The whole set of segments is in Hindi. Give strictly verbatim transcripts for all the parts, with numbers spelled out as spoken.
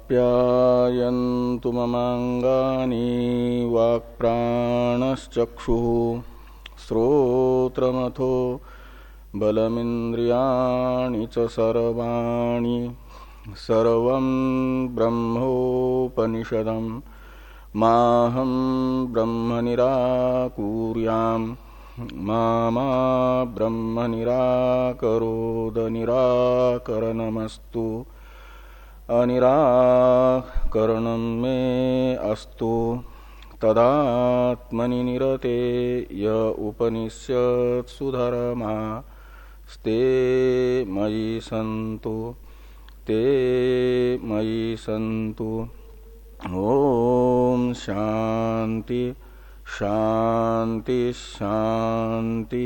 आप्यायन्तु ममाङ्गानि वाक्प्राणश्चक्षुः श्रोत्रमथो बलमिन्द्रियाणि च सर्वाणि सर्वं ब्रह्मोपनिषदं माहं ब्रह्म निराकुर्याम् मा मा ब्रह्म निराकरोद निराकरणमस्तु अनिराकरणं मे अस्तु तदात्मनि निरते य उपनिषत्सु धर्मा स्ते मयि सन्तु ते मयि सन्तु। ओम शांति शांति शांति।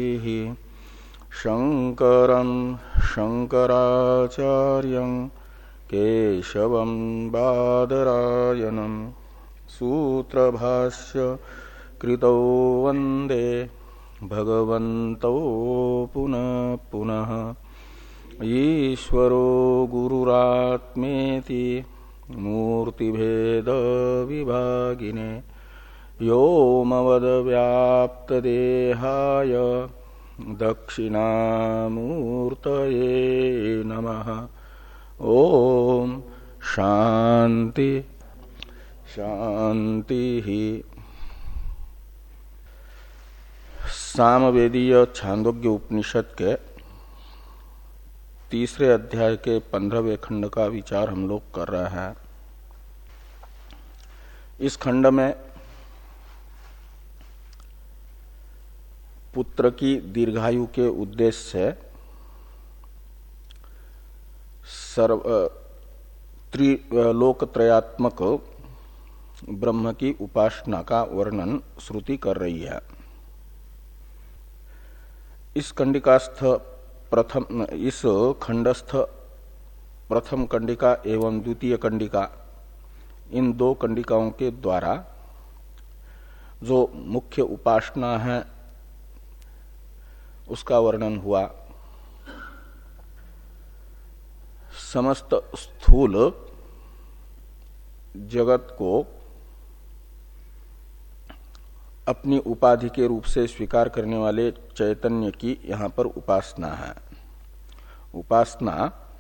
शंकरं शंकराचार्यं केशवं बादरायणं सूत्रभाष्य कृतौ वन्दे भगवन्तौ पुनः पुनः। ईश्वरो गुरुरात्मेति मूर्तिभेद विभागिने व्योमवद्व्याप्तदेहाय दक्षिणामूर्तये नमः। ओम शांति शांति। सामवेदीय छांदोग्य उपनिषद के तीसरे अध्याय के पंद्रहवें खंड का विचार हम लोग कर रहे हैं। इस खंड में पुत्र की दीर्घायु के उद्देश्य से सर्व त्रिलोकत्रयात्मक ब्रह्म की उपासना का वर्णन श्रुति कर रही है। इस कंडिकास्थ प्रथम इस खंडस्थ प्रथम कंडिका एवं द्वितीय कंडिका इन दो कंडिकाओं के द्वारा जो मुख्य उपासना है उसका वर्णन हुआ। समस्त स्थूल जगत को अपनी उपाधि के रूप से स्वीकार करने वाले चैतन्य की यहाँ पर उपासना है। उपासना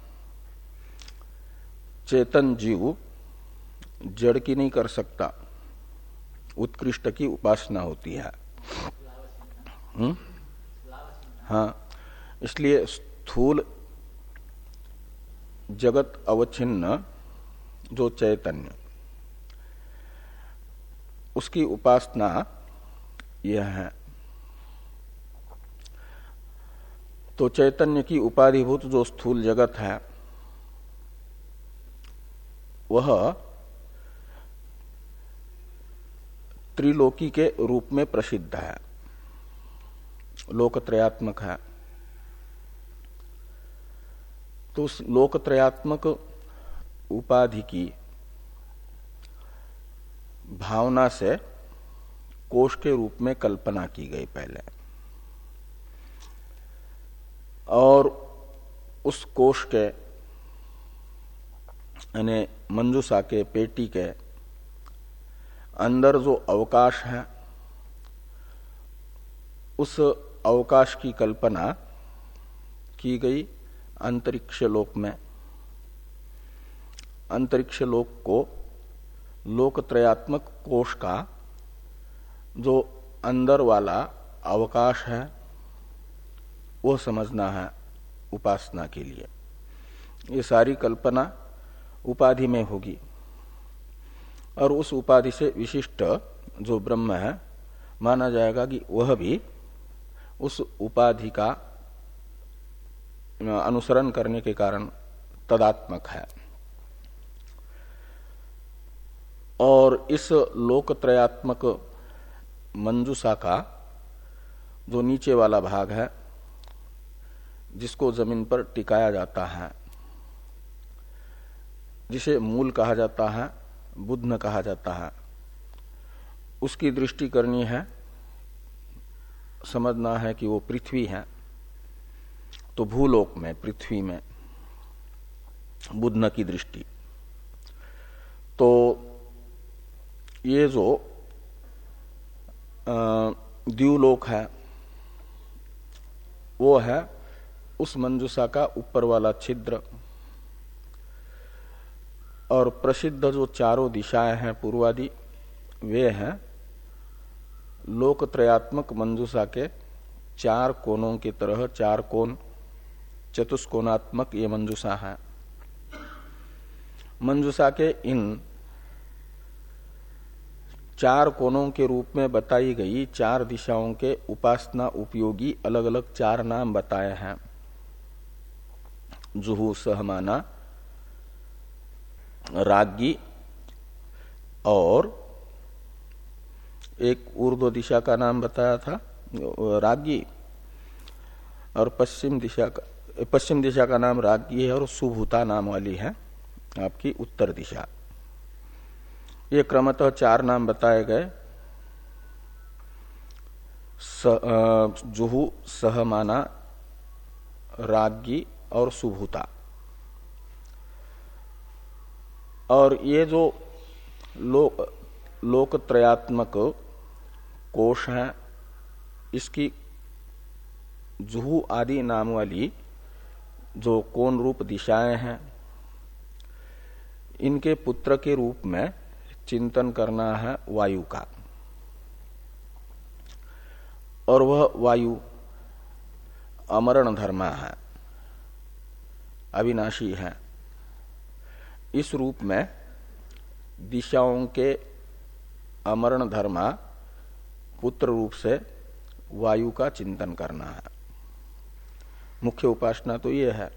चेतन जीव जड़ की नहीं कर सकता, उत्कृष्ट की उपासना होती है। हुँ? हाँ, इसलिए स्थूल जगत अवच्छिन्न जो चैतन्य उसकी उपासना यह है। तो चैतन्य की उपाधिभूत जो स्थूल जगत है वह त्रिलोकी के रूप में प्रसिद्ध है, लोकत्रयात्मक है। तो उस लोकत्रयात्मक उपाधि की भावना से कोश के रूप में कल्पना की गई पहले, और उस कोश के यानी मंजूषा के पेटी के अंदर जो अवकाश है उस अवकाश की कल्पना की गई अंतरिक्ष लोक में। अंतरिक्ष लोक को लोकत्रयात्मक कोश का जो अंदर वाला अवकाश है वो समझना है उपासना के लिए। ये सारी कल्पना उपाधि में होगी और उस उपाधि से विशिष्ट जो ब्रह्म है माना जाएगा कि वह भी उस उपाधि का अनुसरण करने के कारण तदात्मक है। और इस लोकत्रयात्मक मंजूषा का जो नीचे वाला भाग है जिसको जमीन पर टिकाया जाता है, जिसे मूल कहा जाता है, बुध्न कहा जाता है, उसकी दृष्टि करनी है, समझना है कि वो पृथ्वी है। तो भूलोक में पृथ्वी में बुध्न की दृष्टि, तो ये जो द्युलोक है वो है उस मंजूषा का ऊपर वाला छिद्र, और प्रसिद्ध जो चारों दिशाएं हैं पूर्वादि वे हैं लोकत्रयात्मक मंजूषा के चार कोनों की तरह चार कोण, चतुष्कोणात्मक ये मंजूषा है। मंजूषा के इन चार कोनों के रूप में बताई गई चार दिशाओं के उपासना उपयोगी अलग अलग चार नाम बताए हैं। जुहू सहमाना, राज्ञी और एक ऊर्ध्व दिशा का नाम बताया था राज्ञी, और पश्चिम दिशा का पश्चिम दिशा का नाम राज्ञी है, और सुभूता नाम वाली है आपकी उत्तर दिशा। ये क्रमतः चार नाम बताए गए, जुहू सहमाना, राज्ञी और सुभूता। और ये जो लोक लोकत्रयात्मक कोश है, इसकी जुहू आदि नाम वाली जो कोण रूप दिशाएं हैं, इनके पुत्र के रूप में चिंतन करना है वायु का, और वह वायु अमरण धर्मा है, अविनाशी है। इस रूप में दिशाओं के अमरण धर्मा पुत्र रूप से वायु का चिंतन करना है। मुख्य उपासना तो ये है।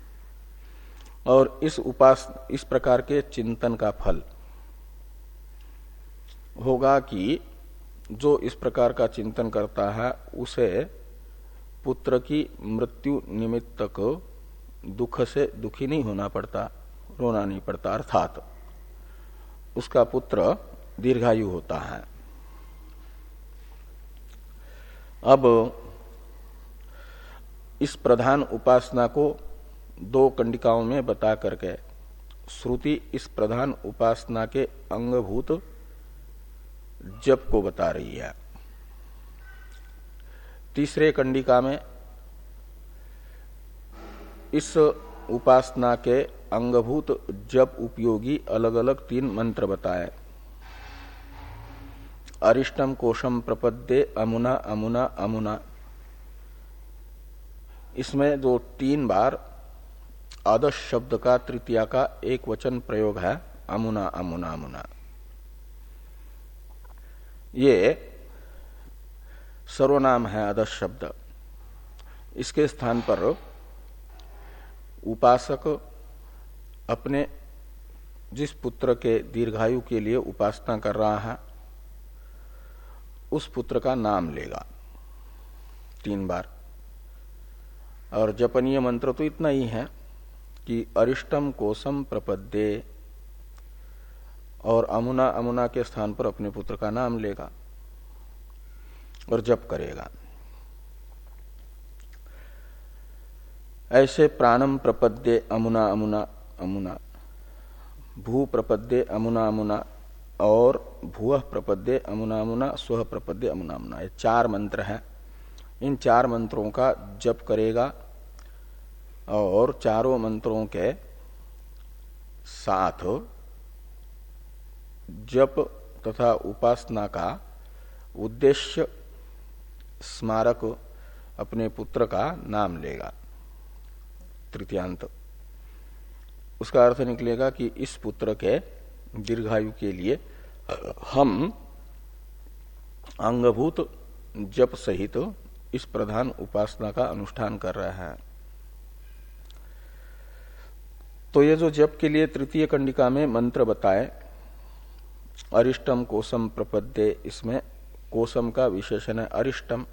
और इस उपास इस प्रकार के चिंतन का फल होगा कि जो इस प्रकार का चिंतन करता है उसे पुत्र की मृत्यु निमित्तक दुख से दुखी नहीं होना पड़ता, रोना नहीं पड़ता, अर्थात उसका पुत्र दीर्घायु होता है। अब इस प्रधान उपासना को दो कंडिकाओं में बता करके श्रुति इस प्रधान उपासना के अंगभूत जप को बता रही है। तीसरे कंडिका में इस उपासना के अंगभूत जप उपयोगी अलग अलग तीन मंत्र बताए। अरिष्टम कोशम प्रपद्ये अमुना अमुना अमुना, इसमें जो तीन बार आदर्श शब्द का तृतीया का एक वचन प्रयोग है, अमुना अमुना अमुना, ये सर्वनाम है आदर्श शब्द। इसके स्थान पर उपासक अपने जिस पुत्र के दीर्घायु के लिए उपासना कर रहा है उस पुत्र का नाम लेगा तीन बार। और जपनीय मंत्र तो इतना ही है कि अरिष्टम कोशम प्रपद्ये, और अमुना अमुना के स्थान पर अपने पुत्र का नाम लेगा और जप करेगा। ऐसे प्राणम प्रपद्ये अमुना अमुना अमुना, भू प्रपद्ये अमुना अमुना, और भूव प्रपद्ये अमुना अमुना, स्व प्रपद्ये अमुना अमुना, ये चार मंत्र हैं। इन चार मंत्रों का जप करेगा और चारों मंत्रों के साथ जप तथा उपासना का उद्देश्य स्मारक अपने पुत्र का नाम लेगा। तृतीयांत उसका अर्थ निकलेगा कि इस पुत्र के दीर्घायु के लिए हम अंगभूत जप सहित इस प्रधान उपासना का अनुष्ठान कर रहे हैं। तो ये जो जप के लिए तृतीय कंडिका में मंत्र बताए, अरिष्टम कोशम प्रपद्ये, इसमें कोशम का विशेषण है अरिष्टम,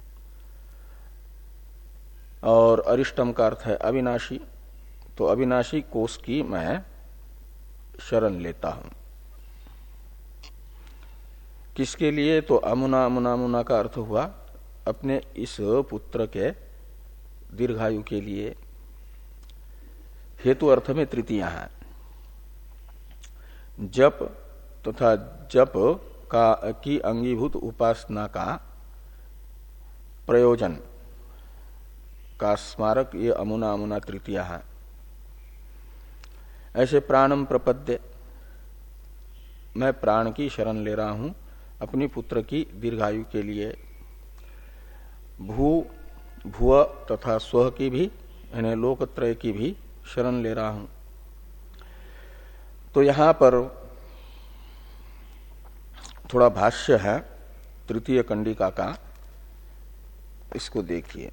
और अरिष्टम का अर्थ है अविनाशी। तो अविनाशी कोश की मैं शरण लेता हूं। किसके लिए? तो अमुना अमुना अमुना का अर्थ हुआ अपने इस पुत्र के दीर्घायु के लिए। हेतु अर्थ में तृतीया है। जप तथा जप का की अंगीभूत उपासना का प्रयोजन का स्मारक ये अमुना अमुना तृतीया है। ऐसे प्राणम प्रपद्य, मैं प्राण की शरण ले रहा हूं अपनी पुत्र की दीर्घायु के लिए। भू भुव तथा स्व की भी यानी लोकत्रय की भी शरण ले रहा हूं। तो यहां पर थोड़ा भाष्य है तृतीय कंडिका का, इसको देखिए।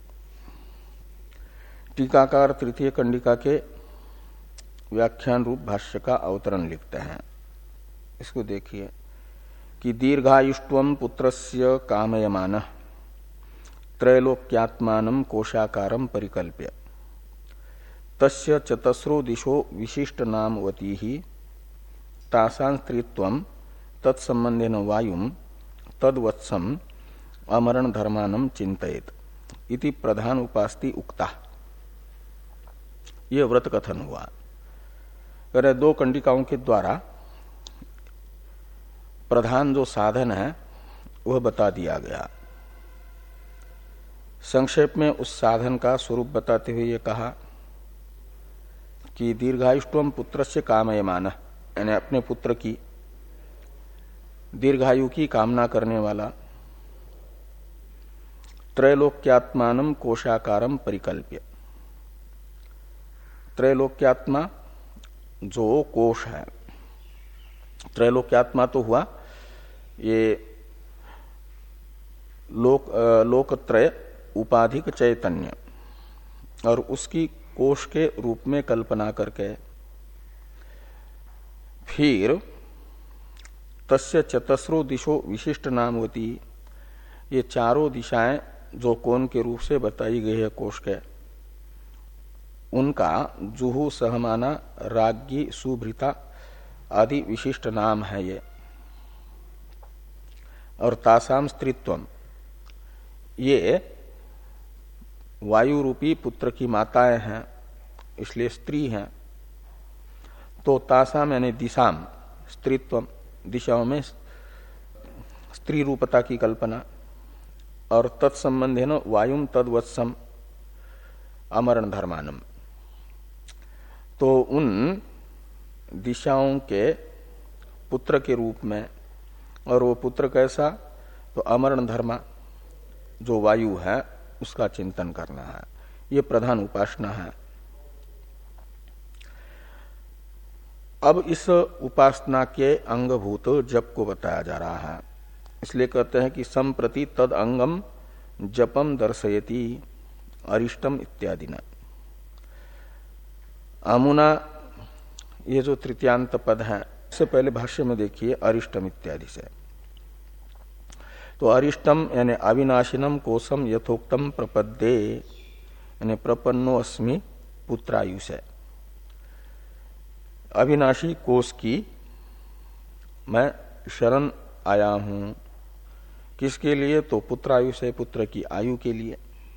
टीकाकार तृतीय कंडिका के व्याख्यान रूप भाष्य का अवतरण लिखते हैं। इसको देखिए कि दीर्घायुष्टवम पुत्रस्य कामयमानः त्रैलोक्यात्मानं कोशाकारं परिकल्प्य तस्य चतस्रो दिशो विशिष्ट नामवती ही तासां स्त्रीत्वं तत्संबंधेन वायुम तद्वत्सम अमरण धर्मानं चिंतयेत इति प्रधान उपास्ति उक्ता। यह व्रत कथन हुआ। अरे दो कंडिकाओं के द्वारा प्रधान जो साधन है वह बता दिया गया। संक्षेप में उस साधन का स्वरूप बताते हुए ये कहा कि दीर्घायुष्टवम पुत्रस्य कामयमानः, यानी अपने पुत्र की दीर्घायु की कामना करने वाला, त्रैलोक्यात्मानं कोशाकारं परिकल्प्य। त्रैलोक्यात्मा जो कोश है, त्रैलोक्यात्मा तो हुआ ये लोक लोकत्रय उपाधिक चैतन्य, और उसकी कोश के रूप में कल्पना करके फिर तस्य चतस्रो दिशो विशिष्ट नामवती, ये चारों दिशाएं जो कोण के रूप से बताई गई है कोश के, उनका जुहू सहमाना राज्ञी सुभृता आदि विशिष्ट नाम है ये। और तासाम स्त्रीत्वम, ये वायु रूपी पुत्र की माताएं हैं इसलिए स्त्री हैं। तो तासाम यानी दिशाम स्त्रीत्वम, दिशाओं में स्त्री रूपता की कल्पना, और तत्संबंधेन वायुम तद्वत्सम अमरण धर्मानम। तो उन दिशाओं के पुत्र के रूप में, और वो पुत्र कैसा, तो अमरण धर्मा जो वायु है उसका चिंतन करना है। ये प्रधान उपासना है। अब इस उपासना के अंगभूत जप को बताया जा रहा है। इसलिए कहते हैं कि संप्रति तद अंगम जपम दर्शयति अरिष्टम इत्यादि न। अमुना ये जो तृतीयांत पद है, इससे पहले भाष्य में देखिए अरिष्टम इत्यादि से। तो अरिष्टम यानी अविनाशिनम कोशम यथोक्तम प्रपद्ये, यानी प्रपन्नो अस्मि पुत्रायु से। अविनाशी कोश की मैं शरण आया हूं। किसके लिए, तो पुत्रायु से, पुत्र की आयु के लिए।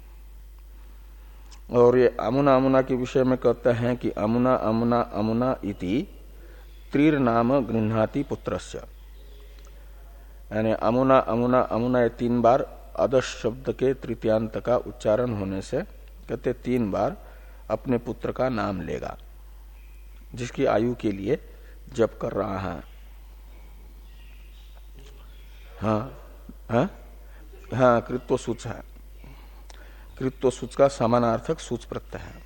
और ये अमुना अमुना के विषय में कहते हैं कि अमुना अमुना अमुना इति त्रिर नाम गृह्णाति पुत्रस्य, यानी अमुना अमुना अमुना ये तीन बार अदश शब्द के तृतीयांत का उच्चारण होने से कहते तीन बार अपने पुत्र का नाम लेगा जिसकी आयु के लिए जप कर रहा है। हाँ हाँ हाँ कृत्व सूच है। कृत्व सूच का समानार्थक सूच प्रत्यय है।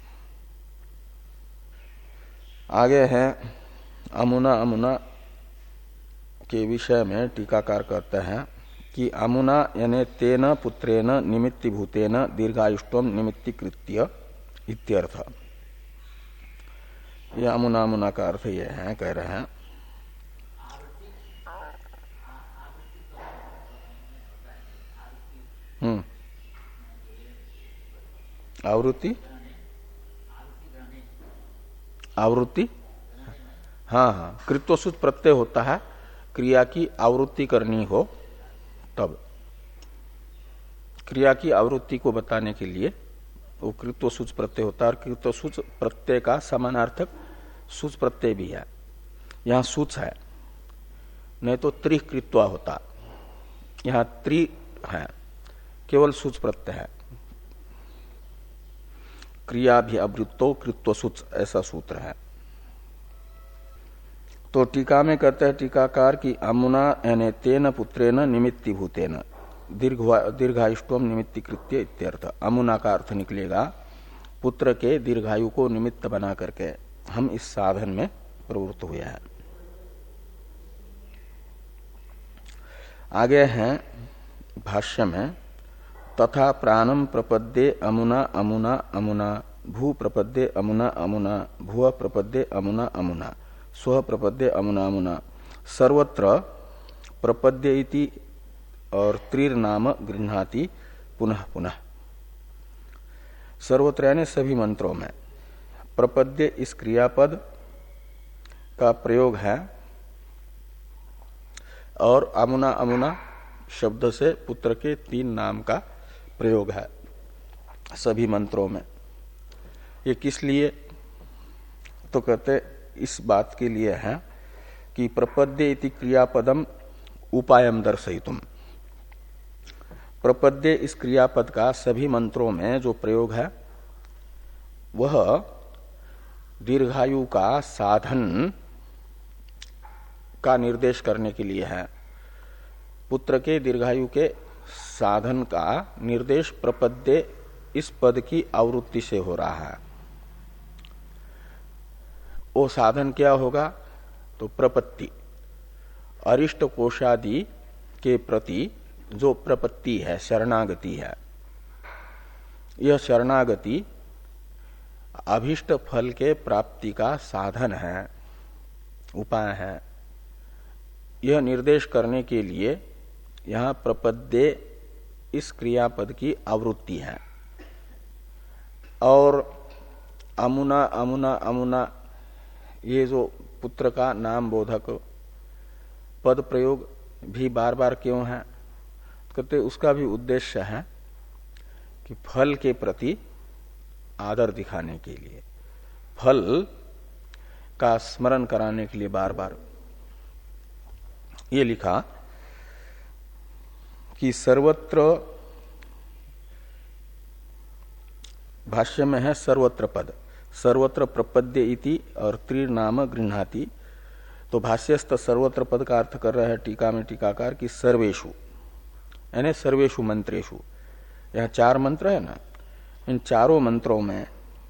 आगे है अमुना अमुना के विषय में टीकाकार कहते हैं कि अमुना यानी तेन पुत्रेण निमित्ति भूतेन दीर्घायुष्टम निमित्तीकृत्य इत्यर्थ। यह अमुना अमुना का अर्थ यह है, कह रहे हैं हम्म आवृत्ति आवृत्ति हाँ हाँ कृत्वसूच प्रत्यय होता है, क्रिया की आवृत्ति करनी हो तब। क्रिया की आवृत्ति को बताने के लिए वो कृत्वसूच प्रत्यय होता है, और कृत्वसूच प्रत्यय का समानार्थक सूच प्रत्यय भी है। यहां सुच है, नहीं तो त्रिह कृत्वा होता। यहां त्रि है, केवल सुच प्रत्यय है। क्रिया भी अवृत्तो कृत्व सुच, ऐसा सूत्र है। तो टीका में कहते हैं टीकाकार की अमुना यानी तेन पुत्रेन निमित्ति भूतेन दीर्घ दीर्घायुष्टम निमित्तीकृत्य इत्यर्थ। अमुना का अर्थ निकलेगा पुत्र के दीर्घायु को निमित्त बना करके हम इस साधन में प्रवृत्त हुए हैं। आगे हैं भाष्य में तथा प्राणम प्रपद्ये अमुना अमुना अमुना भू प्रपद्ये अमुना अमुना भुव प्रपद्ये अमुना अमुना स्व प्रपद्ये अमुना अमुना सर्वत्र प्रपद्ये इति और त्रिर नाम गृह्णाति पुनः पुनः। सर्वत्र यानी सभी मंत्रों में प्रपद्ये इस क्रियापद का प्रयोग है और अमुना अमुना शब्द से पुत्र के तीन नाम का प्रयोग है सभी मंत्रों में। ये किस लिए? तो कहते इस बात के लिए है कि प्रपद्ये इति क्रियापदम उपायम दर्शयितुम। प्रपद्ये इस क्रियापद का सभी मंत्रों में जो प्रयोग है वह दीर्घायु का साधन का निर्देश करने के लिए है। पुत्र के दीर्घायु के साधन का निर्देश प्रपद्ये इस पद की आवृत्ति से हो रहा है। वो साधन क्या होगा? तो प्रपत्ति, अरिष्ट कोशादि के प्रति जो प्रपत्ति है, शरणागति है, यह शरणागति अभिष्ट फल के प्राप्ति का साधन है, उपाय है। यह निर्देश करने के लिए यहां प्रपद्ये इस क्रियापद की आवृत्ति है। और अमुना अमुना अमुना ये जो पुत्र का नाम बोधक पद प्रयोग भी बार बार क्यों है? कहते उसका भी उद्देश्य है कि फल के प्रति आदर दिखाने के लिए, फल का स्मरण कराने के लिए बार बार ये लिखा कि सर्वत्र, भाष्य में है सर्वत्र पद, सर्वत्र प्रपद्ये इति और त्रिनाम गृह्णाति। तो भाष्यस्थ सर्वत्र पद का अर्थ कर रहे हैं टीका में टीकाकार की सर्वेषु यानी सर्वेषु मंत्रेषु। यहाँ चार मंत्र है ना, इन चारों मंत्रों में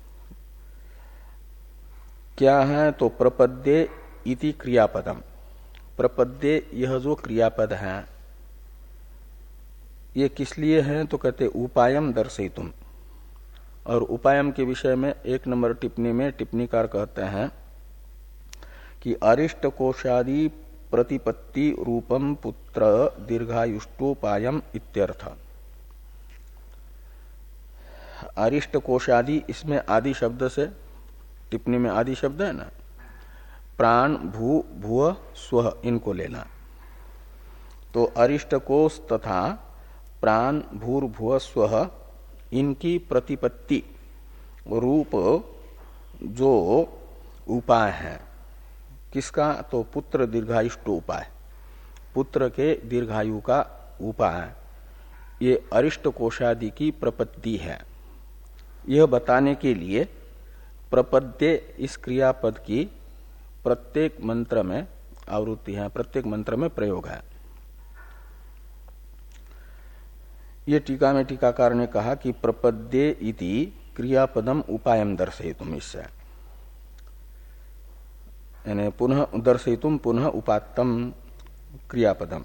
क्या है? तो प्रपद्ये इति क्रियापदम। प्रपद्ये यह जो क्रियापद है ये किस लिए है? तो कहते उपायम दर्शयितुम। और उपायम के विषय में एक नंबर टिप्पणी में टिप्पणीकार कहते हैं कि अरिष्ट कोशादि प्रतिपत्ति रूपम पुत्र दीर्घायुष्टोपायम इत्यर्थ। अरिष्ट कोशादि, इसमें आदि शब्द से, टिप्पणी में आदि शब्द है ना, प्राण भू भुव स्व, इनको लेना। तो अरिष्ट कोश तथा प्राण भूर्भुव स्व इनकी प्रतिपत्ति रूप जो उपाय है, किसका? तो पुत्र दीर्घायुष्ट उपाय, पुत्र के दीर्घायु का उपाय, ये अरिष्ट कोशादि की प्रपत्ति है। यह बताने के लिए प्रपद्ये इस क्रियापद की प्रत्येक मंत्र में आवृत्ति है, प्रत्येक मंत्र में प्रयोग है। ये टीका में टीकाकार ने कहा कि प्रपद्ये इति क्रियापदम उपायम दर्शयितुम, इससे यानी पुनः दर्शयितुम पुनः उपात्तम क्रियापदम।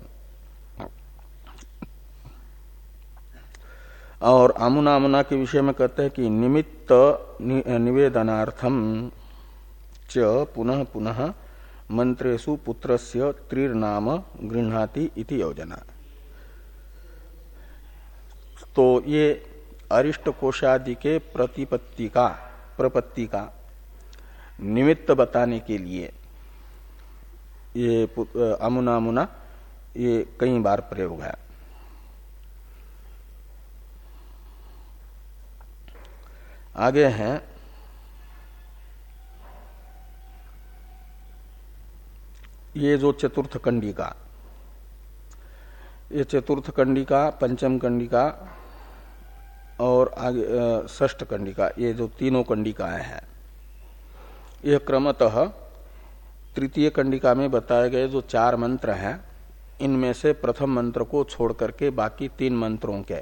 और आमुना आमुना के विषय में कहते हैं कि निमित्त निवेदनार्थम च पुनः पुनः मंत्रेषु पुत्रस्य त्रिर्नाम गृह्णाति इति योजना। तो ये अरिष्ट कोशादि के प्रतिपत्ति का, प्रपत्ति का निमित्त बताने के लिए ये अमुना अमुना ये कई बार प्रयोग है। आगे हैं ये जो चतुर्थ कंडिका, ये चतुर्थ कंडिका, पंचम कंडिका और आगे षष्ठ कंडिका, ये जो तीनों कंडिकाएं हैं, यह क्रमतः तृतीय कंडिका में बताए गए जो चार मंत्र हैं, इनमें से प्रथम मंत्र को छोड़ करके बाकी तीन मंत्रों के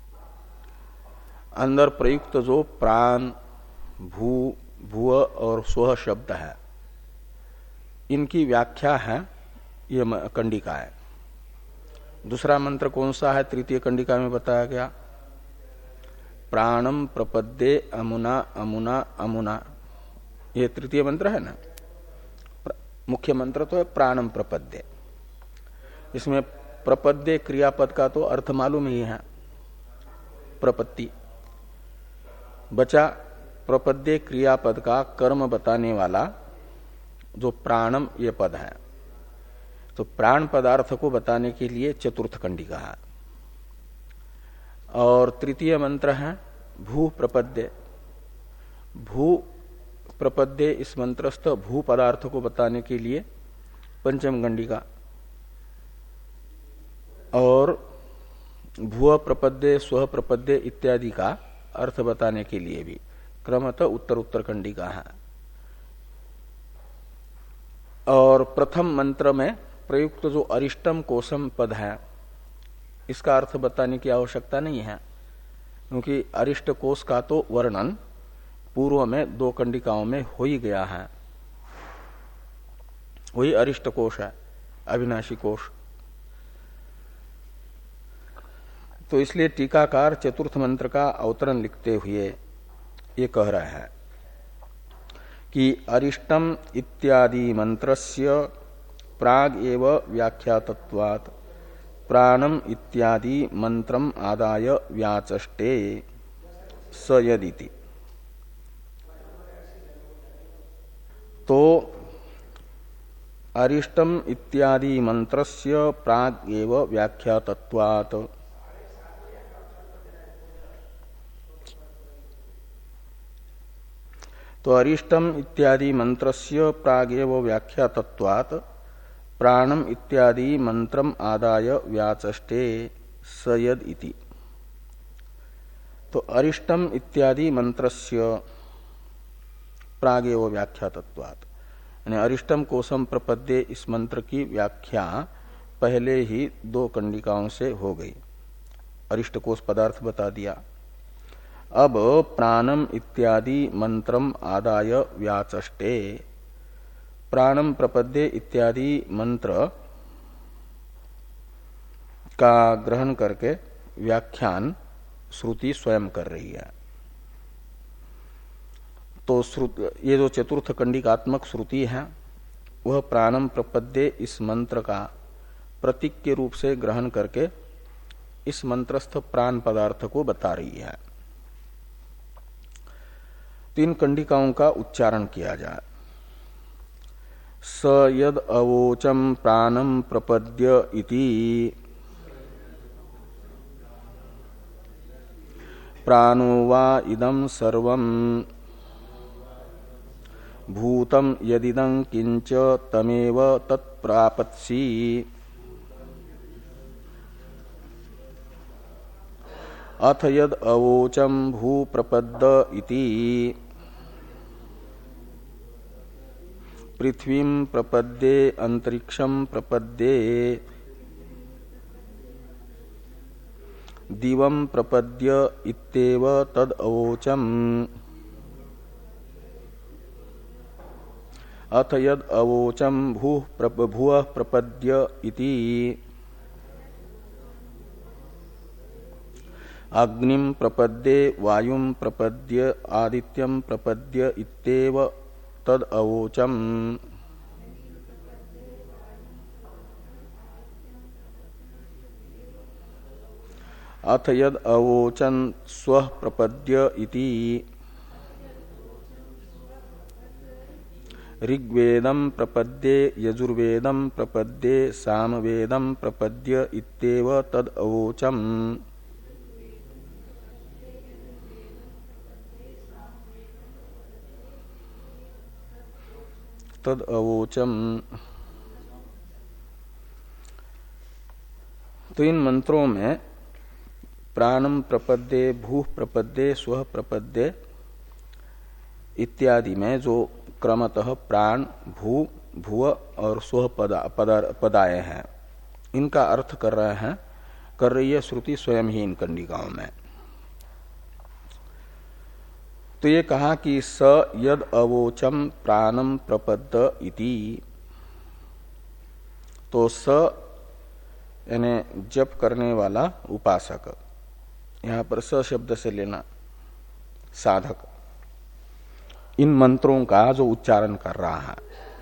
अंदर प्रयुक्त जो प्राण, भू, भुव और स्व शब्द है, इनकी व्याख्या है ये कंडिका है। दूसरा मंत्र कौन सा है? तृतीय कंडिका में बताया गया प्राणम प्रपद्ये अमुना अमुना अमुना, ये तृतीय मंत्र है ना। मुख्य मंत्र तो है प्राणम प्रपद्ये। इसमें प्रपद्ये क्रियापद का तो अर्थ मालूम ही है, प्रपत्ति। बचा प्रपद्ये क्रियापद का कर्म बताने वाला जो प्राणम ये पद है। तो प्राण पदार्थ को बताने के लिए चतुर्थ कंडिका है। और तृतीय मंत्र है भू प्रपद्ये। भू प्रपद्ये इस मंत्रस्थ भू पदार्थ को बताने के लिए पंचम कंडिका। और भूव प्रपद्ये, स्व प्रपद्ये इत्यादि का अर्थ बताने के लिए भी क्रमतः उत्तर उत्तर कंडिका है। और प्रथम मंत्र में प्रयुक्त जो अरिष्टम कोशम पद है, इसका अर्थ बताने की आवश्यकता नहीं है, क्योंकि अरिष्ट कोश का तो वर्णन पूर्व में दो कंडिकाओं में हो ही गया है। वही अरिष्ट कोश है, अविनाशी कोश। तो इसलिए टीकाकार चतुर्थ मंत्र का अवतरण लिखते हुए ये कह रहे हैं कि अरिष्टम इत्यादि मंत्रस्य प्राग एव व्याख्यातत्वात् प्राणम इत्यादि मंत्रम आदाय व्याचष्टे स यदिति। तो अरिष्टम इत्यादि मंत्रस्य प्राग एव व्याख्यातत्वात्, तो अरिष्टम इत्यादि मंत्रस्य प्रागेव व्याख्यातत्वात् प्राणम इत्यादि मंत्रम आदाय व्याचष्टे सयद इति। तो अरिष्टम इत्यादि मंत्रस्य प्रागेव व्याख्यातत्वात्, यानी अरिष्टम कोशम प्रपद्ये इस मंत्र की व्याख्या पहले ही दो कंडिकाओं से हो गई। अरिष्ट कोश पदार्थ बता दिया। अब प्राणम इत्यादि मंत्रम आदाय व्याचष्टे, प्राणम प्रपद्ये इत्यादि मंत्र का ग्रहण करके व्याख्यान श्रुति स्वयं कर रही है। तो ये जो चतुर्थ कंडिकात्मक श्रुति है, वह प्राणम प्रपद्ये इस मंत्र का प्रतीक के रूप से ग्रहण करके इस मंत्रस्थ प्राण पदार्थ को बता रही है। तीन कंडिकाओं का उच्चारण किया जाए। स यद अवोचम प्राणम प्रपद्य इति प्राणो वा इदं सर्वं भूतम यदिदं किंच तमेव तत्प्रापत्सि। अथ यद अवोचम भू प्रपद्द इति पृथ्वीं प्रपद्ये अंतरिक्षं प्रपद्ये दिवं प्रपद्य इत्येव तद अवोचम। अथ यद अवोचम भूः भुवः प्रपद्य इति अग्निं प्रपद्ये वायुं प्रपद्य आदित्यं प्रपद्य इत्येव तद अवोचम। अथ यद अवोचन स्वः प्रपद्य इति ऋग्वेदं प्रपद्ये यजुर्वेदं प्रपद्ये सामवेदं प्रपद्य इत्येव तद अवोचम। तद अवोचम। तो इन मंत्रों में प्राणम प्रपद्ये, भू प्रपद्ये, स्व प्रपद्ये इत्यादि में जो क्रमतः प्राण, भू, भुव और स्व पदा, पदा, पदाए हैं, इनका अर्थ कर रहे हैं कर रही है श्रुति स्वयं ही इन कंडिकाओं में। तो ये कहा कि स यद अवोचम प्राणम प्रपद्य इति, तो स यानी जप करने वाला उपासक, यहां पर स शब्द से लेना साधक, इन मंत्रों का जो उच्चारण कर रहा है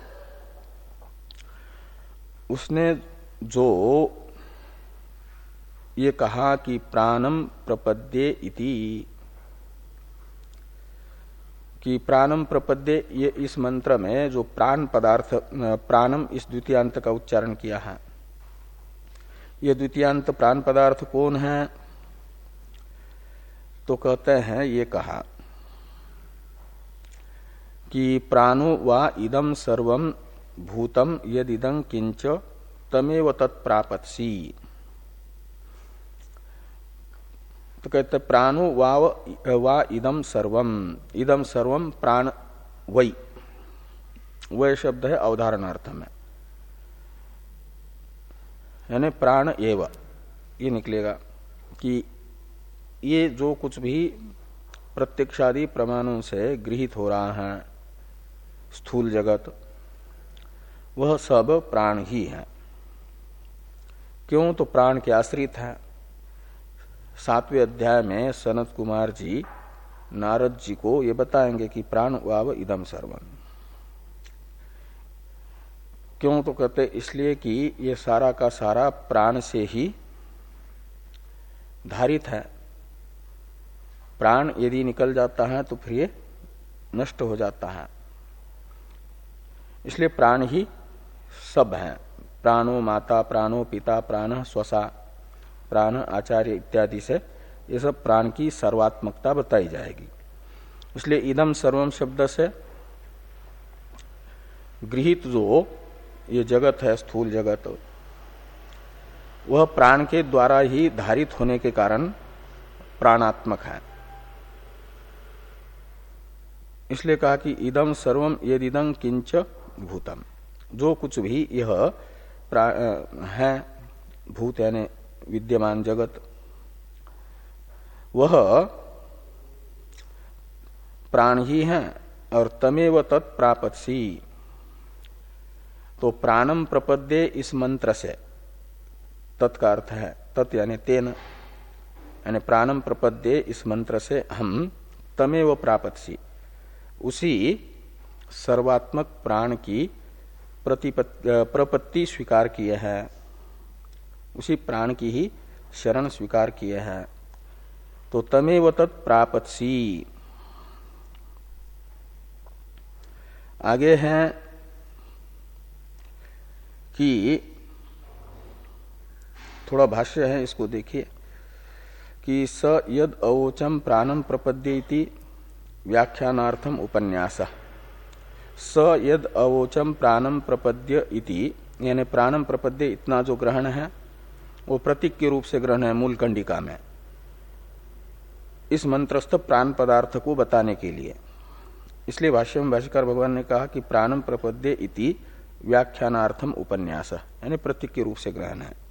उसने जो ये कहा कि प्राणम प्रपद्ये इति, कि प्राणम प्रपद्ये, ये इस मंत्र में जो प्राण पदार्थ प्राणम इस द्वितीयांत का उच्चारण किया है, ये द्वितीयांत प्राण पदार्थ कौन है? तो कहते हैं ये कहा कि प्राणो वा इदम सर्वम भूतम यदिदं किंच तमेव तत्प्रापत्सी। तो कहते प्राणो वाव वा इदम सर्वम, इदम सर्वम प्राण वै, वै शब्द है अवधारणार्थ में, यानी प्राण एव, ये निकलेगा कि ये जो कुछ भी प्रत्यक्षादि प्रमाणों से गृहीत हो रहा है स्थूल जगत, वह सब प्राण ही है। क्यों? तो प्राण के आश्रित है। सातवें अध्याय में सनत कुमार जी नारद जी को ये बताएंगे कि प्राण वाव इदम सर्वम। क्यों? तो कहते इसलिए कि ये सारा का सारा प्राण से ही धारित है। प्राण यदि निकल जाता है तो फिर ये नष्ट हो जाता है, इसलिए प्राण ही सब है। प्राणो माता, प्राणो पिता, प्राण स्वसा, प्राण आचार्य इत्यादि से ये सब प्राण की सर्वात्मकता बताई जाएगी। इसलिए इदम सर्वम शब्द से गृहीत जो ये जगत है स्थूल जगत, वह प्राण के द्वारा ही धारित होने के कारण प्राणात्मक है। इसलिए कहा कि इदम सर्वम यदिदं किंच भूतम, जो कुछ भी यह है भूत यानी विद्यमान जगत, वह प्राण ही है और तमेव तत्प्रापत्सी। तो प्राणम प्रपद्ये इस मंत्र से, तत् का अर्थ है तत् यानी तेन, यानी प्राणम प्रपद्ये इस मंत्र से हम तमेव प्रापत्सी, उसी सर्वात्मक प्राण की प्रपत्ति स्वीकार किए हैं, उसी प्राण की ही शरण स्वीकार किए हैं। तो तमेव तत् प्रापत्सी। आगे हैं कि थोड़ा भाष्य है, इसको देखिए कि स यद अवोचम प्राणम प्रपद्येति व्याख्यानार्थम उपन्यास। स यद अवोचम प्राणम प्रपद्य इति, यानी प्राणम प्रपद्य इतना जो ग्रहण है वो प्रतीक के रूप से ग्रहण है मूल कंडिका में, इस मंत्रस्थ प्राण पदार्थ को बताने के लिए। इसलिए भाष्य में भाष्यकार भगवान ने कहा कि प्राणम प्रपद्य इति व्याख्यानार्थम उपन्यास, यानी प्रतीक के रूप से ग्रहण है।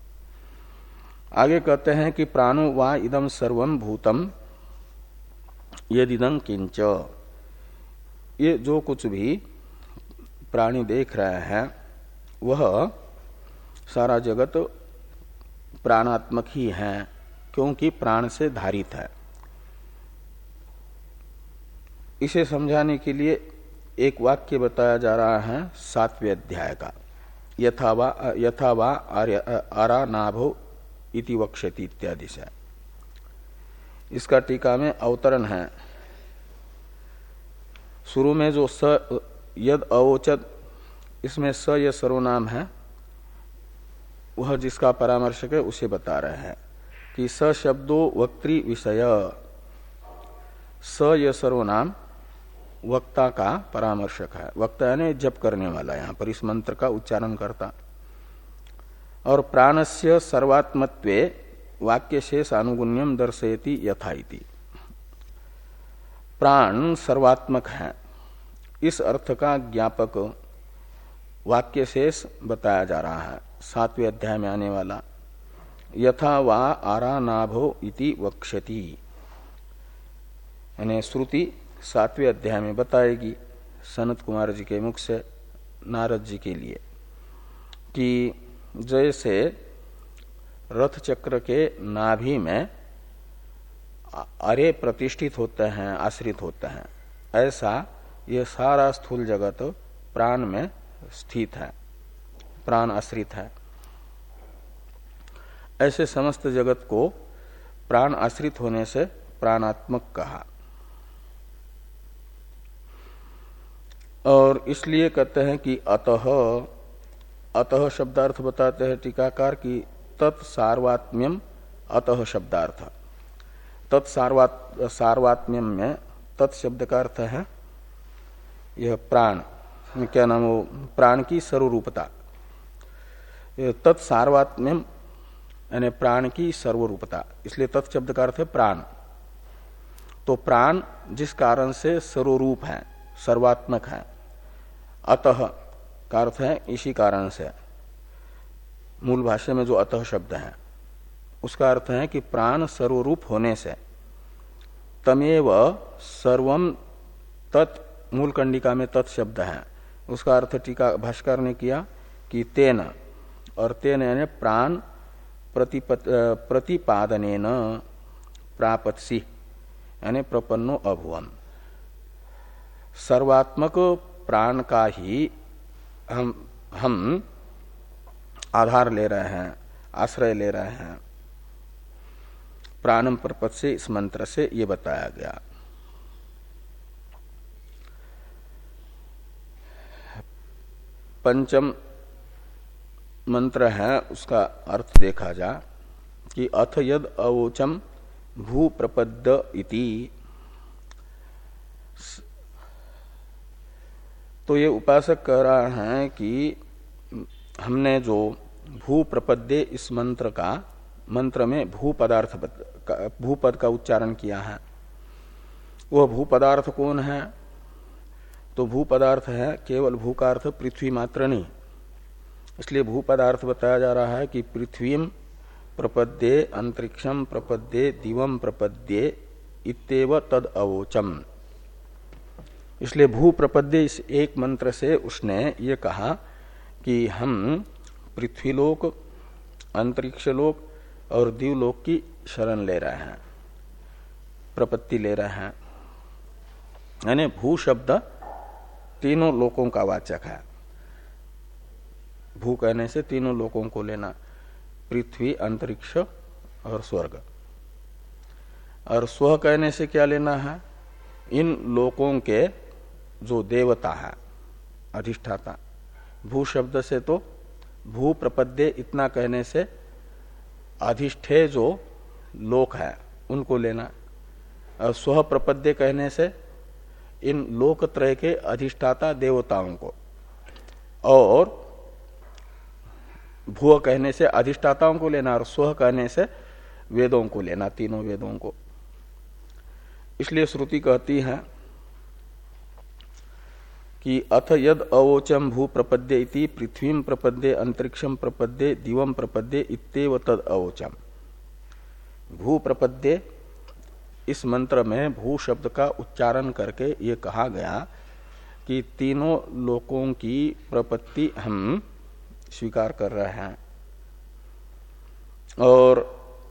आगे कहते हैं कि प्राणो वा इदम सर्वम भूतम यदिदं किंच, ये जो कुछ भी प्राणी देख रहे हैं वह सारा जगत प्राणात्मक ही है, क्योंकि प्राण से धारित है। इसे समझाने के लिए एक वाक्य बताया जा रहा है सातवें अध्याय का, यथावा यथावा आरा नाभो इति वक्ष्यति इत्यादि से। इसका टीका में अवतरण है। शुरू में जो स यद अवोचत, इसमें स यह सर्वनाम है, वह जिसका परामर्शक है उसे बता रहे हैं कि स शब्दो वक्त्री विषय, स यह सर्वनाम वक्ता का परामर्शक है। वक्ता यानी जप करने वाला, यहां पर इस मंत्र का उच्चारण करता। और प्राणस्य सर्वात्मत्वे वाक्य शेष अनुगुण्यम दर्शयति यथा इति। प्राण सर्वात्मक है, इस अर्थ का ज्ञापक वाक्य शेष बताया जा रहा है सातवें अध्याय में आने वाला। यथा वा आरानाभो इति वक्ष्यति, यानी श्रुति सातवें अध्याय में बताएगी सनत कुमार जी के मुख से नारद जी के लिए कि जैसे रथ चक्र के नाभि में अरे प्रतिष्ठित होते हैं, आश्रित होते हैं, ऐसा ये सारा स्थूल जगत प्राण में स्थित है, प्राण आश्रित है। ऐसे समस्त जगत को प्राण आश्रित होने से प्राणात्मक कहा। और इसलिए कहते हैं कि अतः, अतः शब्दार्थ बताते हैं टीकाकार की तत्सार्वात्म्यम अतः शब्दार्थ। तत्सार्वात सार्वात्म्यम में तत् शब्द का अर्थ है यह प्राण, क्या नाम वो प्राण की सर्वरूपता। तत्सार्वात्म्यम यानी प्राण की सर्वरूपता, इसलिए तत् शब्द का अर्थ है प्राण। तो प्राण जिस कारण से सर्वरूप है, सर्वात्मक है, अतः का अर्थ है इसी कारण से। मूल भाषा में जो अतः शब्द है उसका अर्थ है कि प्राण सर्वरूप होने से, तमेव सर्वम तत्, मूल कंडिका में तत् शब्द है, उसका अर्थ टीका भाष्कर ने किया कि तेन, और तेन यानी प्राण प्रतिपादनेन प्रापत्सि यानी प्रपन्नो अभुवन्। सर्वात्मक प्राण का ही हम हम आधार ले रहे हैं, आश्रय ले रहे हैं। प्राणम प्रपद से इस मंत्र से ये बताया गया। पंचम मंत्र है, उसका अर्थ देखा जा कि अथ यद अवोचम भू प्रपद्द इति। तो ये उपासक कह रहा है कि हमने जो भू प्रपद्ये इस मंत्र का, मंत्र में भू पदार्थ, भू पद का उच्चारण किया है। वह भू पदार्थ कौन है? तो भू पदार्थ है केवल भू का अर्थ पृथ्वी मात्र नहीं, इसलिए भू पदार्थ बताया जा रहा है कि पृथ्वीम प्रपद्ये, अंतरिक्षम प्रपद्ये, दिवम प्रपद्ये इत्येव तद अवोचम। इसलिए भू प्रपद्ये इस एक मंत्र से उसने ये कहा कि हम पृथ्वीलोक, अंतरिक्षलोक और दिवलोक की शरण ले रहे हैं, प्रपत्ति ले रहे हैं। यानी भू शब्द तीनों लोकों का वाचक है। भू कहने से तीनों लोकों को लेना, पृथ्वी, अंतरिक्ष और स्वर्ग। और स्व कहने से क्या लेना है? इन लोकों के जो देवता है, अधिष्ठाता। भू शब्द से तो भू प्रपद्ये इतना कहने से अधिष्ठे जो लोक है उनको लेना, और स्व प्रपद्ये कहने से इन लोकत्रय के अधिष्ठाता देवताओं को, और भू कहने से अधिष्ठाताओं को लेना, और स्व कहने से वेदों को लेना, तीनों वेदों को। इसलिए श्रुति कहती है कि अथ यद अवोचम भू प्रपद्ये इति पृथ्वीम प्रपद्ये, अंतरिक्षम प्रपद्ये, दिवम प्रपद्ये इत्येव तद अवोचम। भू प्रपद्ये इस मंत्र में भू शब्द का उच्चारण करके ये कहा गया कि तीनों लोकों की प्रपत्ति हम स्वीकार कर रहे हैं। और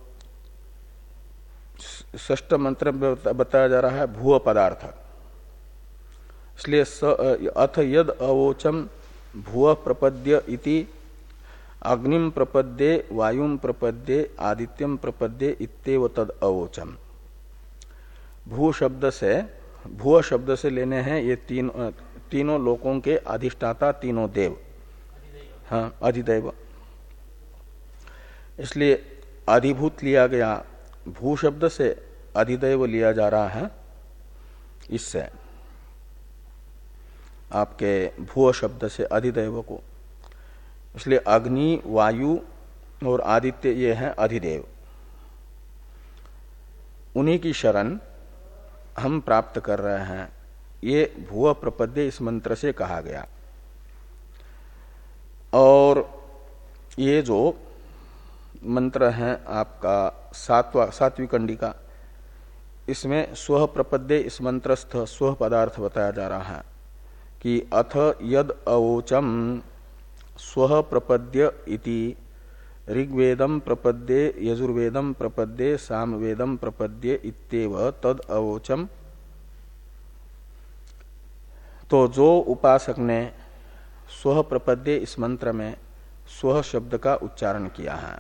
षष्ठ मंत्र में बताया जा रहा है भू पदार्थ। इसलिए अथ यद अवोचम भू प्रपद्य इति अग्निम प्रपद्ये, वायुम प्रपद्ये, आदित्यम प्रपद्ये इत्येव तद अवोचम। भू शब्द से, भू शब्द से लेने हैं ये तीन तीनों लोकों के अधिष्ठाता, तीनों देव, हाँ अधिदैव। इसलिए अधिभूत लिया गया, भू शब्द से अधिदैव लिया जा रहा है। इससे आपके भू शब्द से अधिदैव को, इसलिए अग्नि, वायु और आदित्य ये हैं अधिदेव। उन्हीं की शरण हम प्राप्त कर रहे हैं, ये भुव प्रपद्य इस मंत्र से कहा गया। और ये जो मंत्र है आपका सातवा सातवीं कंडिका, इसमें स्व प्रपद्य इस मंत्रस्थ स्व पदार्थ बताया जा रहा है कि अथ यद अवोचम स्व प्रपद्य इति ऋग्वेदम प्रपद्ये यजुर्वेदम प्रपद्ये सामवेदम प्रपद्ये इत्येव तद अवोचम। तो जो उपासक ने स्व प्रपद्ये इस मंत्र में स्व शब्द का उच्चारण किया है,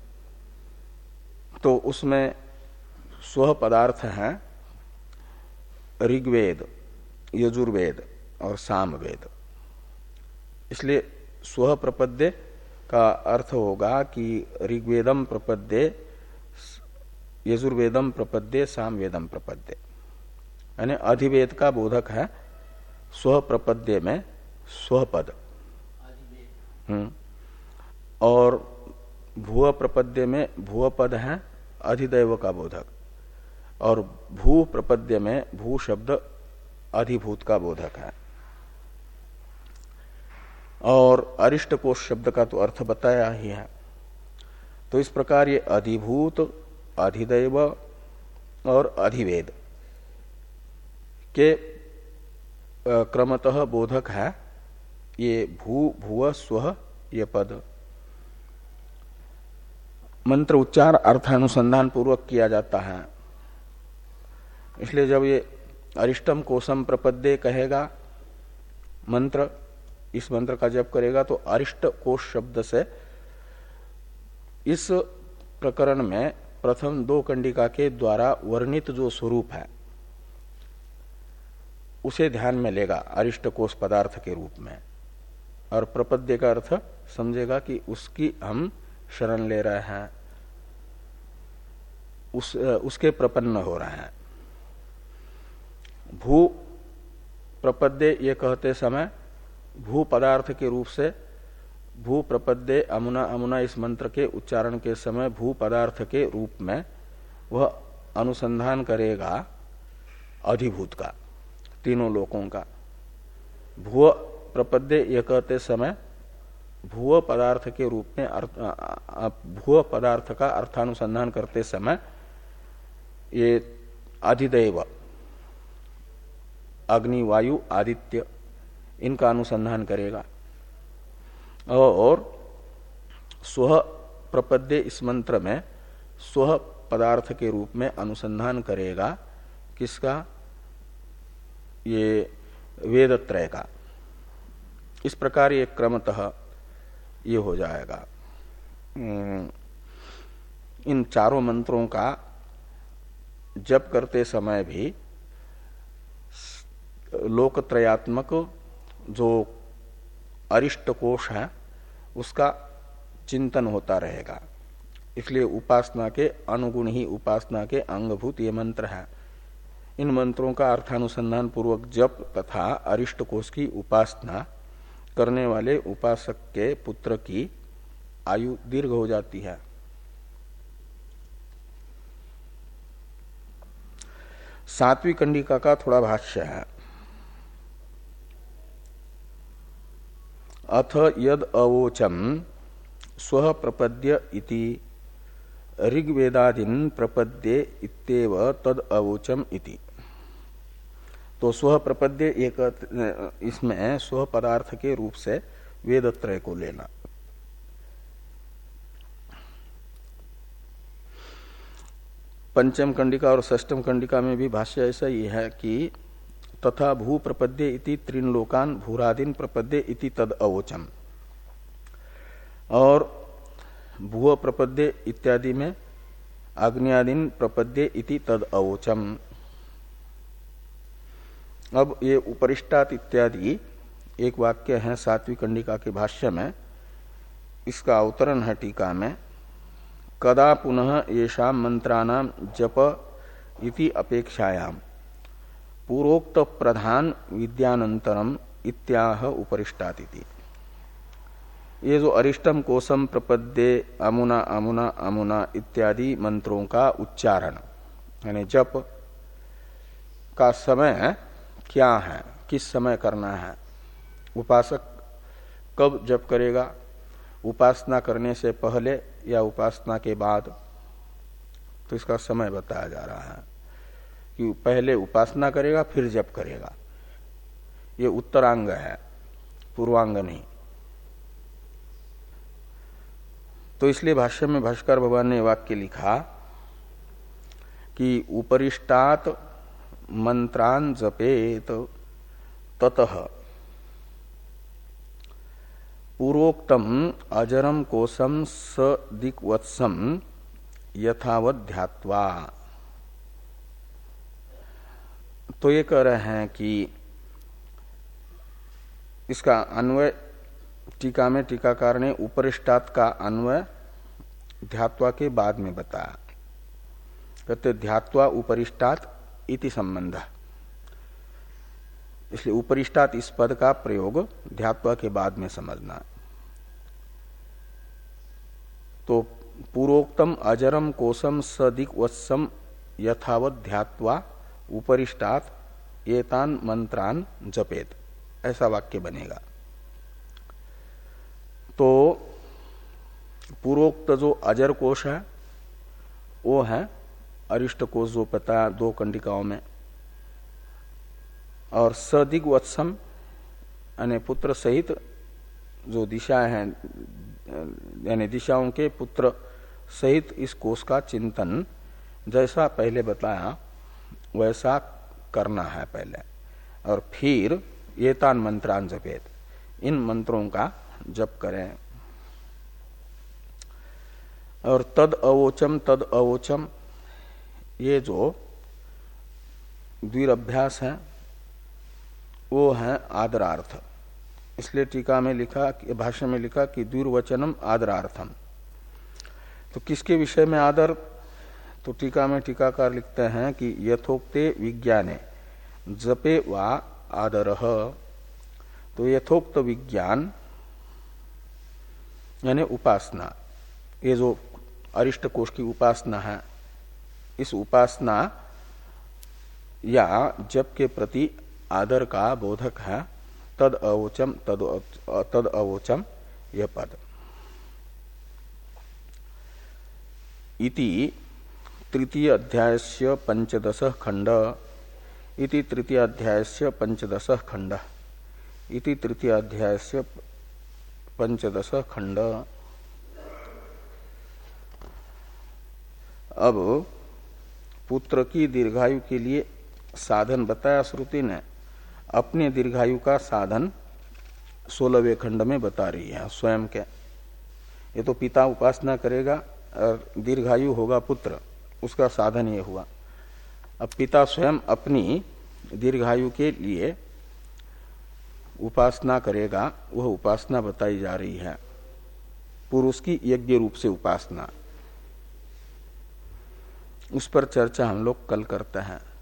तो उसमें स्व पदार्थ है ऋग्वेद, यजुर्वेद और सामवेद। इसलिए स्व प्रपद्ये का अर्थ होगा कि ऋग्वेदम प्रपद्ये, यजुर्वेदम प्रपद्ये, सामवेदम प्रपद्ये, यानी अधिवेद का बोधक है स्व प्रपद्ये में स्वपद। हम्म और भुव प्रपद्य में भुव पद है अधिदैव का बोधक, और भू प्रपद्य में भू शब्द अधिभूत का बोधक है। और अरिष्ट कोश शब्द का तो अर्थ बताया ही है। तो इस प्रकार ये अधिभूत, अधिदैव और अधिवेद के क्रमतः बोधक है ये भू भुव स्व ये पद। मंत्र उच्चार अर्थानुसंधान पूर्वक किया जाता है। इसलिए जब ये अरिष्टम कोशम प्रपद्ये कहेगा मंत्र, इस मंत्र का जप करेगा तो अरिष्ट कोश शब्द से इस प्रकरण में प्रथम दो कंडिका के द्वारा वर्णित जो स्वरूप है उसे ध्यान में लेगा अरिष्ट कोश पदार्थ के रूप में, और प्रपद्य का अर्थ समझेगा कि उसकी हम शरण ले रहे हैं, उस उसके प्रपन्न हो रहे हैं। भू प्रपद्य ये कहते समय भू पदार्थ के रूप से भू प्रपद्ये अमुना अमुना इस मंत्र के उच्चारण के समय भू पदार्थ के रूप में वह अनुसंधान करेगा अधिभूत का, तीनों लोकों का। भू प्रपद्ये ये कहते समय भूव पदार्थ के रूप में भूव पदार्थ का अर्थानुसंधान करते समय ये अधिदैव अग्नि, वायु, आदित्य इनका अनुसंधान करेगा। और स्व प्रपद्ये इस मंत्र में स्व पदार्थ के रूप में अनुसंधान करेगा किसका? ये वेदत्रय का। इस प्रकार ये क्रमतः ये हो जाएगा। इन चारों मंत्रों का जप करते समय भी लोकत्रयात्मक जो अरिष्ट कोश है उसका चिंतन होता रहेगा। इसलिए उपासना के अनुगुण ही उपासना के अंगभूत ये मंत्र है। इन मंत्रों का अर्थानुसंधान पूर्वक जप तथा अरिष्ट कोश की उपासना करने वाले उपासक के पुत्र की आयु दीर्घ हो जाती है। सातवीं कंडिका का थोड़ा भाष्य है। अथ यद अवोचम स्व प्रपद्य इति ऋग्वेदादीन प्रपद्ये इत्येव तद अवोचम इति। तो स्व प्रपद्य एक इसमें स्व पदार्थ के रूप से वेदत्रय को लेना। पंचम कंडिका और षष्टम कंडिका में भी भाष्य ऐसा ही है कि तथा भू प्रपद्ये इति त्रीन लोकान भूरादीन प्रपद्ये इति तद अवोचम, और भूव प्रपद्ये इत्यादि में आग्नेयादीन प्रपद्ये इति तद अवोचम। अब ये उपरिष्टात इत्यादि एक वाक्य है सातवीं कंडिका के भाष्य में, इसका अवतरण है टीका में। कदा पुनः येषाम मंत्राणाम जप इति अपेक्षायाम पूर्वोक्त प्रधान विद्यानंतरम इत्याह उपरिष्टात इति। ये जो अरिष्टम कोशम प्रपद्ये अमुना अमुना अमुना इत्यादि मंत्रों का उच्चारण यानी जप का समय क्या है, किस समय करना है, उपासक कब जप करेगा, उपासना करने से पहले या उपासना के बाद, तो इसका समय बताया जा रहा है कि पहले उपासना करेगा फिर जप करेगा। ये उत्तरांग है, पूर्वांग नहीं। तो इसलिए भाष्य में भास्कर भगवान ने वाक्य लिखा कि उपरिष्टात मंत्रान जपेत ततः पूर्वोक्तम अजरम कोशम सदिक्वत्सम यथावत ध्यात्वा। तो ये कह रहे हैं कि इसका अन्वय टीका में टीकाकार ने उपरिष्टात का अन्वय ध्यात्वा के बाद में बताया। कहते ध्यात्वा उपरिष्टात इति संबंध, इसलिए उपरिष्टात इस पद का प्रयोग ध्यात्वा के बाद में समझना। तो पूर्वोक्तम अजरम कोशम सदिक्वत्सम यथावत ध्यात्वा उपरिष्टात एतान मंत्रान जपेत, ऐसा वाक्य बनेगा। तो पूर्वोक्त जो अजर कोश है वो है अरिष्ट कोश जो पता दो कंडिकाओं में, और सदिग्वत्सम यानी पुत्र सहित जो दिशाएं हैं यानी दिशाओं के पुत्र सहित इस कोश का चिंतन जैसा पहले बताया वैसा करना है पहले, और फिर ये तान मंत्रान जपेत, इन मंत्रों का जप करें। और तद अवोचम तद अवोचम ये जो द्विरभ्यास है वो है आदरार्थ। इसलिए टीका में लिखा, भाष्य में लिखा कि द्विर्वचनम आदरार्थम। तो किसके विषय में आदर? तो टीका में टीकाकार लिखते हैं कि यथोक्ते विज्ञाने जपे वा आदरः। तो यथोक्त विज्ञान यानी उपासना, ये जो अरिष्ट कोश की उपासना है, इस उपासना या जप के प्रति आदर का बोधक है तद अवोचम तद तद अवोचम यह पद। इति तृतीय अध्यायस्य पंचदश खंड, इति तृतीय अध्यायस्य पंचदश खंड, इति तृतीय अध्यायस्य पंचदश खंड। अब पुत्र की दीर्घायु के लिए साधन बताया श्रुति ने, अपने दीर्घायु का साधन सोलहवें खंड में बता रही है स्वयं के। ये तो पिता उपासना करेगा और दीर्घायु होगा पुत्र, उसका साधन ये हुआ। अब पिता स्वयं अपनी दीर्घायु के लिए उपासना करेगा, वह उपासना बताई जा रही है, पुरुष की यज्ञ रूप से उपासना। उस पर चर्चा हम लोग कल करते हैं।